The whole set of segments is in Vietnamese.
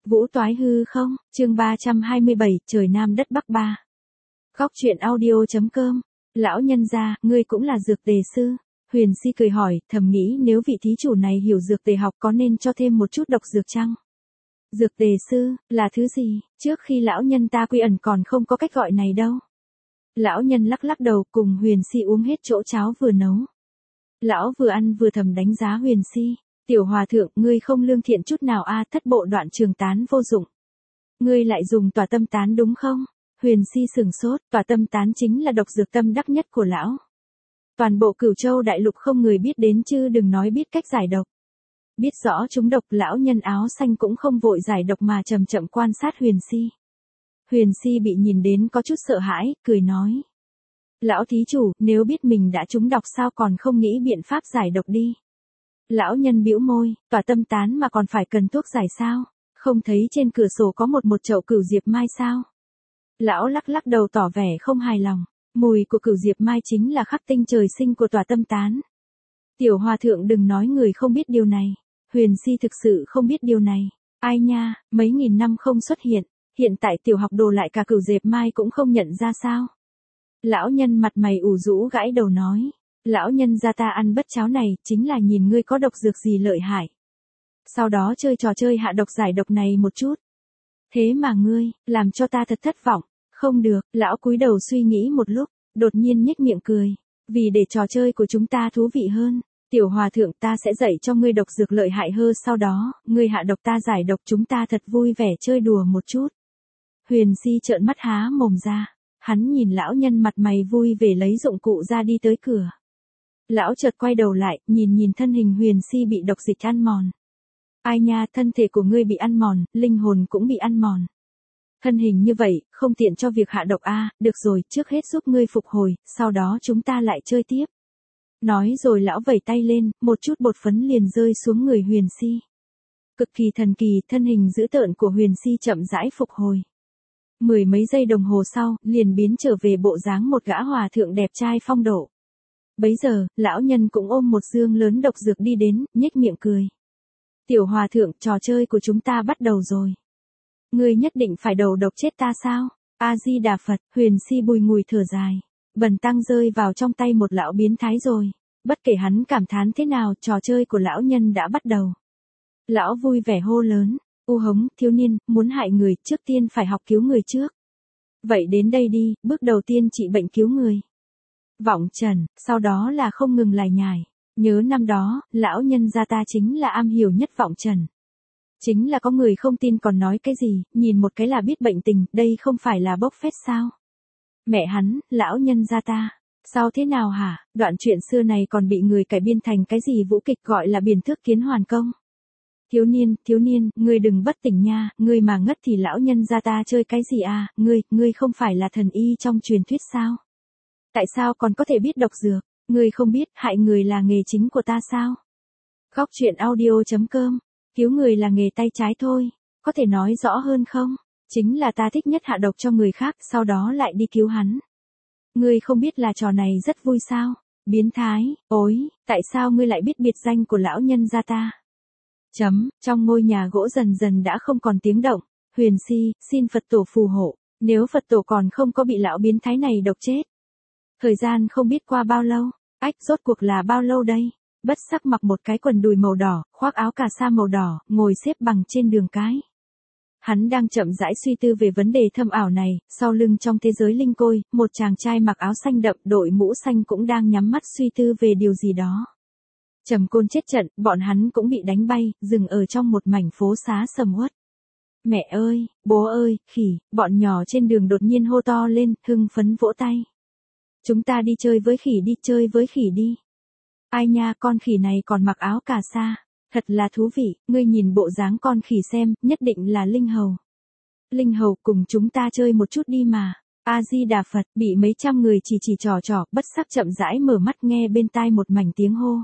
Vũ toái hư không, chương 327, trời Nam đất Bắc 3. Góc truyện audio.com, lão nhân gia, ngươi cũng là dược tề sư. Huyền Si cười hỏi, thầm nghĩ nếu vị thí chủ này hiểu dược tề học có nên cho thêm một chút độc dược chăng? Dược tề sư, là thứ gì, trước khi lão nhân ta quy ẩn còn không có cách gọi này đâu. Lão nhân lắc lắc đầu cùng Huyền Si uống hết chỗ cháo vừa nấu. Lão vừa ăn vừa thầm đánh giá Huyền Si. Tiểu hòa thượng, ngươi không lương thiện chút nào a, thất bộ đoạn trường tán vô dụng. Ngươi lại dùng tỏa tâm tán đúng không? Huyền Si sừng sốt, tỏa tâm tán chính là độc dược tâm đắc nhất của lão. Toàn bộ Cửu Châu đại lục không người biết đến chứ đừng nói biết cách giải độc. Biết rõ chúng độc, lão nhân áo xanh cũng không vội giải độc mà chậm chậm quan sát Huyền Si. Huyền Si bị nhìn đến có chút sợ hãi, cười nói. Lão thí chủ, nếu biết mình đã trúng độc sao còn không nghĩ biện pháp giải độc đi. Lão nhân bĩu môi, tỏa tâm tán mà còn phải cần thuốc giải sao? Không thấy trên cửa sổ có một chậu cửu diệp mai sao? Lão lắc lắc đầu tỏ vẻ không hài lòng. Mùi của cửu diệp mai chính là khắc tinh trời sinh của tỏa tâm tán. Tiểu hòa thượng đừng nói người không biết điều này. Huyền Si thực sự không biết điều này. Ai nha, mấy nghìn năm không xuất hiện. Hiện tại tiểu học đồ lại cả cửu diệp mai cũng không nhận ra sao? Lão nhân mặt mày ủ rũ gãi đầu nói. Lão nhân gia ta ăn bất cháo này, chính là nhìn ngươi có độc dược gì lợi hại. Sau đó chơi trò chơi hạ độc giải độc này một chút. Thế mà ngươi, làm cho ta thật thất vọng. Không được, lão cúi đầu suy nghĩ một lúc, đột nhiên nhếch miệng cười. Vì để trò chơi của chúng ta thú vị hơn, tiểu hòa thượng ta sẽ dạy cho ngươi độc dược lợi hại hơn, sau đó, ngươi hạ độc ta giải độc, chúng ta thật vui vẻ chơi đùa một chút. Huyền Si trợn mắt há mồm ra. Hắn nhìn lão nhân mặt mày vui vẻ lấy dụng cụ ra đi tới cửa. Lão chợt quay đầu lại, nhìn thân hình Huyền Si bị độc dịch ăn mòn. Ai nha, thân thể của ngươi bị ăn mòn, linh hồn cũng bị ăn mòn. Thân hình như vậy, không tiện cho việc hạ độc a, được rồi, trước hết giúp ngươi phục hồi, sau đó chúng ta lại chơi tiếp. Nói rồi lão vẩy tay lên, một chút bột phấn liền rơi xuống người Huyền Si. Cực kỳ thần kỳ, thân hình dữ tợn của Huyền Si chậm rãi phục hồi. Mười mấy giây đồng hồ sau, liền biến trở về bộ dáng một gã hòa thượng đẹp trai phong độ. Bấy giờ, lão nhân cũng ôm một dương lớn độc dược đi đến, nhếch miệng cười. Tiểu hòa thượng, trò chơi của chúng ta bắt đầu rồi. Ngươi nhất định phải đầu độc chết ta sao? A-di-đà Phật, Huyền Si bùi ngùi thở dài. Bần tăng rơi vào trong tay một lão biến thái rồi. Bất kể hắn cảm thán thế nào, trò chơi của lão nhân đã bắt đầu. Lão vui vẻ hô lớn. U hống, thiếu niên, muốn hại người, trước tiên phải học cứu người trước. Vậy đến đây đi, bước đầu tiên trị bệnh cứu người. Vọng trần, sau đó là không ngừng lải nhải. Nhớ năm đó, lão nhân gia ta chính là am hiểu nhất vọng trần. Chính là có người không tin còn nói cái gì, nhìn một cái là biết bệnh tình, đây không phải là bốc phét sao? Mẹ hắn, lão nhân gia ta. Sao thế nào hả? Đoạn chuyện xưa này còn bị người cải biên thành cái gì vũ kịch gọi là Biền Thước Kiến Hoàn Công. Thiếu niên, ngươi đừng bất tỉnh nha, ngươi mà ngất thì lão nhân gia ta chơi cái gì à, ngươi không phải là thần y trong truyền thuyết sao? Tại sao còn có thể biết độc dược, ngươi không biết hại người là nghề chính của ta sao? Góc truyện audio.com, cứu người là nghề tay trái thôi, có thể nói rõ hơn không? Chính là ta thích nhất hạ độc cho người khác, sau đó lại đi cứu hắn. Ngươi không biết là trò này rất vui sao? Biến thái, ối, tại sao ngươi lại biết biệt danh của lão nhân gia ta? Trong ngôi nhà gỗ dần dần đã không còn tiếng động. Huyền Si, xin Phật tổ phù hộ, nếu Phật tổ còn không có bị lão biến thái này độc chết. Thời gian không biết qua bao lâu, rốt cuộc là bao lâu đây? Bất sắc mặc một cái quần đùi màu đỏ, khoác áo cà sa màu đỏ, ngồi xếp bằng trên đường cái. Hắn đang chậm rãi suy tư về vấn đề thâm ảo này, sau lưng trong thế giới linh côi, một chàng trai mặc áo xanh đậm đội mũ xanh cũng đang nhắm mắt suy tư về điều gì đó. Trầm Côn chết trận, bọn hắn cũng bị đánh bay, dừng ở trong một mảnh phố xá sầm uất. Mẹ ơi, bố ơi, khỉ, bọn nhỏ trên đường đột nhiên hô to lên, hưng phấn vỗ tay. Chúng ta đi chơi với khỉ đi, chơi với khỉ đi. Ai nha, con khỉ này còn mặc áo cà sa, thật là thú vị, ngươi nhìn bộ dáng con khỉ xem, nhất định là linh hầu. Linh hầu, cùng chúng ta chơi một chút đi mà. A-di-đà Phật, bị mấy trăm người chỉ trò, bất sắc chậm rãi mở mắt nghe bên tai một mảnh tiếng hô.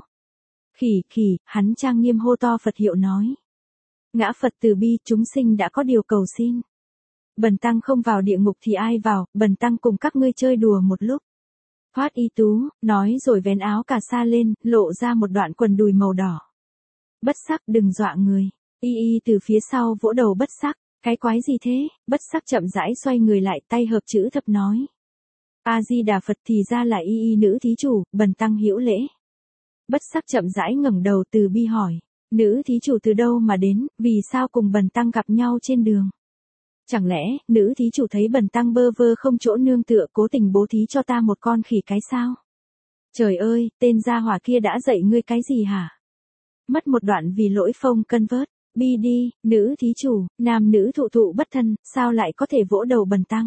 Khỉ, hắn trang nghiêm hô to Phật hiệu nói. Ngã Phật từ bi, chúng sinh đã có điều cầu xin. Bần tăng không vào địa ngục thì ai vào, bần tăng cùng các ngươi chơi đùa một lúc. Hoát y tú, nói rồi vén áo cà sa lên, lộ ra một đoạn quần đùi màu đỏ. Bất sắc đừng dọa người. Y từ phía sau vỗ đầu Bất Sắc, cái quái gì thế? Bất Sắc chậm rãi xoay người lại, tay hợp chữ thập nói. A Di Đà Phật, thì ra là Y nữ thí chủ, bần tăng hữu lễ. Bất Sắc chậm rãi ngẩng đầu từ bi hỏi, nữ thí chủ từ đâu mà đến, vì sao cùng bần tăng gặp nhau trên đường? Chẳng lẽ, nữ thí chủ thấy bần tăng bơ vơ không chỗ nương tựa, cố tình bố thí cho ta một con khỉ cái sao? Trời ơi, tên gia hỏa kia đã dạy ngươi cái gì hả? Mất một đoạn vì lỗi phông cân vớt, bi đi, nữ thí chủ, nam nữ thụ thụ bất thân, sao lại có thể vỗ đầu bần tăng?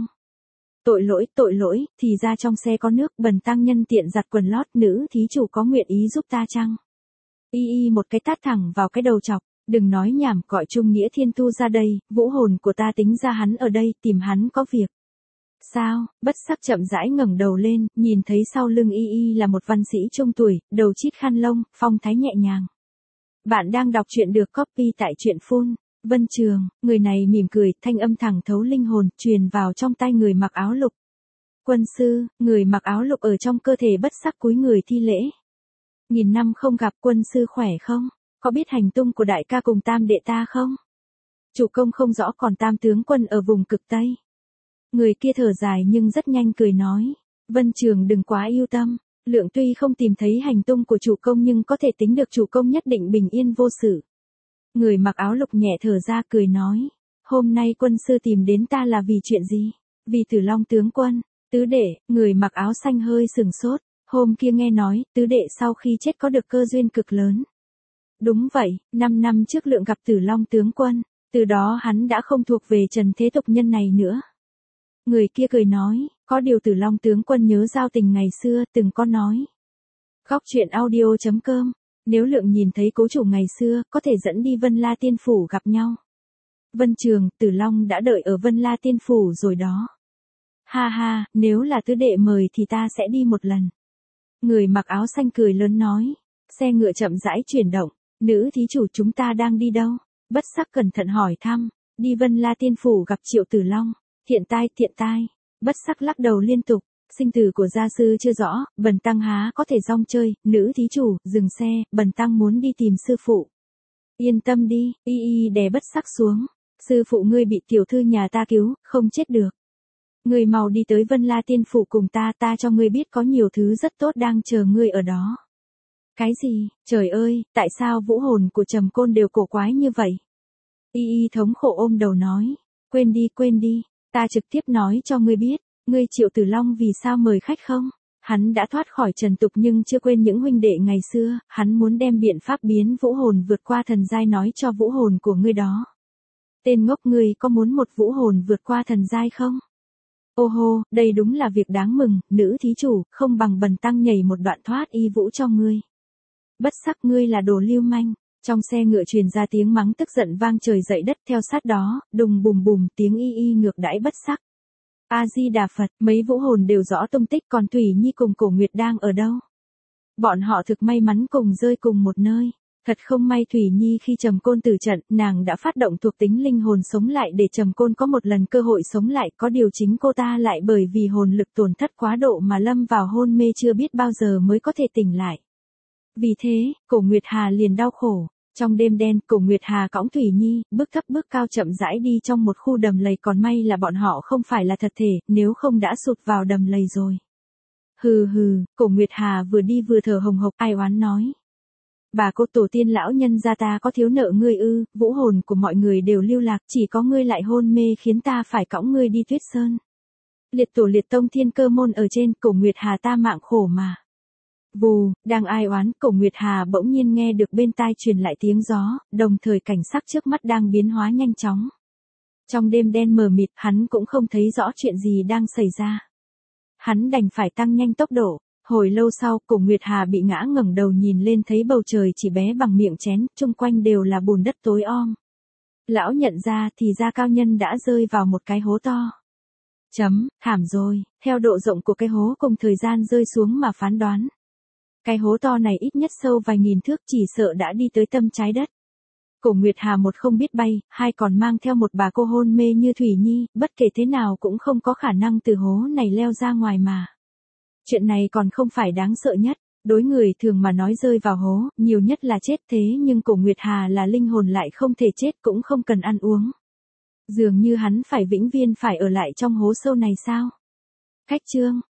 Tội lỗi, thì ra trong xe có nước, bần tăng nhân tiện giặt quần lót, nữ thí chủ có nguyện ý giúp ta chăng? Y một cái tát thẳng vào cái đầu chọc, đừng nói nhảm, gọi Trung Nghĩa Thiên Tu ra đây, vũ hồn của ta tính ra hắn ở đây, tìm hắn có việc. Sao? Bất Sắc chậm rãi ngẩng đầu lên, nhìn thấy sau lưng Y là một văn sĩ trung tuổi, đầu chít khăn lông, phong thái nhẹ nhàng. Bạn đang đọc truyện được copy tại truyện phun. Vân Trường, người này mỉm cười, thanh âm thẳng thấu linh hồn, truyền vào trong tai người mặc áo lục. Quân sư, người mặc áo lục ở trong cơ thể Bất Sắc cúi người thi lễ. Nghìn năm không gặp, quân sư khỏe không? Có biết hành tung của đại ca cùng tam đệ ta không? Chủ công không rõ, còn tam tướng quân ở vùng cực Tây. Người kia thở dài nhưng rất nhanh cười nói. Vân Trường đừng quá yêu tâm. Lượng tuy không tìm thấy hành tung của chủ công nhưng có thể tính được chủ công nhất định bình yên vô sự. Người mặc áo lục nhẹ thở ra cười nói. Hôm nay quân sư tìm đến ta là vì chuyện gì? Vì Tử Long tướng quân. Tứ đệ, người mặc áo xanh hơi sừng sốt. Hôm kia nghe nói, tứ đệ sau khi chết có được cơ duyên cực lớn. Đúng vậy, 5 năm trước Lượng gặp Tử Long tướng quân. Từ đó hắn đã không thuộc về trần thế tục nhân này nữa. Người kia cười nói, có điều Tử Long tướng quân nhớ giao tình ngày xưa, từng có nói. Góc truyện audio.com, nếu Lượng nhìn thấy cố chủ ngày xưa, có thể dẫn đi Vân La Tiên Phủ gặp nhau. Vân Trường, Tử Long đã đợi ở Vân La Tiên Phủ rồi đó. Ha ha, nếu là tứ đệ mời thì ta sẽ đi một lần. Người mặc áo xanh cười lớn nói, xe ngựa chậm rãi chuyển động, nữ thí chủ chúng ta đang đi đâu? Bất Sắc cẩn thận hỏi thăm, đi Vân La Tiên Phủ gặp Triệu Tử Long. Thiện tai, Bất Sắc lắc đầu liên tục, sinh tử của gia sư chưa rõ, bần tăng há có thể rong chơi, nữ thí chủ, dừng xe, bần tăng muốn đi tìm sư phụ. Yên tâm đi, Y đè Bất Sắc xuống, sư phụ ngươi bị tiểu thư nhà ta cứu, không chết được. Ngươi mau đi tới Vân La Tiên Phủ cùng ta cho ngươi biết có nhiều thứ rất tốt đang chờ ngươi ở đó. Cái gì, trời ơi, tại sao vũ hồn của Trầm Côn đều cổ quái như vậy? Y thống khổ ôm đầu nói, quên đi. Ta trực tiếp nói cho ngươi biết, ngươi Triệu Tử Long vì sao mời khách không? Hắn đã thoát khỏi trần tục nhưng chưa quên những huynh đệ ngày xưa, hắn muốn đem biện pháp biến vũ hồn vượt qua thần giai nói cho vũ hồn của ngươi đó. Tên ngốc, ngươi có muốn một vũ hồn vượt qua thần giai không? Ô hô, đây đúng là việc đáng mừng, nữ thí chủ, không bằng bần tăng nhảy một đoạn thoát y vũ cho ngươi. Bất Sắc, ngươi là đồ lưu manh. Trong xe ngựa truyền ra tiếng mắng tức giận vang trời dậy đất, theo sát đó, đùng bùm bùm tiếng Y ngược đãi Bất Sắc. A Di Đà Phật, mấy vũ hồn đều rõ tung tích, còn Thủy Nhi cùng Cổ Nguyệt đang ở đâu? Bọn họ thực may mắn cùng rơi cùng một nơi. Thật không may Thủy Nhi khi Trầm Côn tử trận, nàng đã phát động thuộc tính linh hồn sống lại để Trầm Côn có một lần cơ hội sống lại, có điều chính cô ta lại bởi vì hồn lực tổn thất quá độ mà lâm vào hôn mê chưa biết bao giờ mới có thể tỉnh lại. Vì thế, Cổ Nguyệt Hà liền đau khổ. Trong đêm đen, Cổ Nguyệt Hà cõng Thủy Nhi, bước thấp bước cao chậm rãi đi trong một khu đầm lầy, còn may là bọn họ không phải là thật thể, nếu không đã sụt vào đầm lầy rồi. Hừ, Cổ Nguyệt Hà vừa đi vừa thở hồng hộc, ai oán nói. Bà cô tổ tiên lão nhân gia ta có thiếu nợ ngươi ư? Vũ hồn của mọi người đều lưu lạc, chỉ có ngươi lại hôn mê khiến ta phải cõng ngươi đi Tuyết Sơn. Liệt tổ liệt tông thiên cơ môn ở trên, Cổ Nguyệt Hà ta mạng khổ mà. Vù, đang ai oán, Cổ Nguyệt Hà bỗng nhiên nghe được bên tai truyền lại tiếng gió, đồng thời cảnh sắc trước mắt đang biến hóa nhanh chóng. Trong đêm đen mờ mịt, hắn cũng không thấy rõ chuyện gì đang xảy ra. Hắn đành phải tăng nhanh tốc độ. Hồi lâu sau, Cổ Nguyệt Hà bị ngã, ngẩng đầu nhìn lên thấy bầu trời chỉ bé bằng miệng chén, chung quanh đều là bùn đất tối om. Lão nhận ra thì ra cao nhân đã rơi vào một cái hố to. Thảm rồi, theo độ rộng của cái hố cùng thời gian rơi xuống mà phán đoán. Cái hố to này ít nhất sâu vài nghìn thước, chỉ sợ đã đi tới tâm trái đất. Cổ Nguyệt Hà một không biết bay, hai còn mang theo một bà cô hôn mê như Thủy Nhi, bất kể thế nào cũng không có khả năng từ hố này leo ra ngoài mà. Chuyện này còn không phải đáng sợ nhất, Đối người thường mà nói rơi vào hố, nhiều nhất là chết thế nhưng Cổ Nguyệt Hà là linh hồn lại không thể chết cũng không cần ăn uống. Dường như hắn phải vĩnh viễn phải ở lại trong hố sâu này sao? Khách chương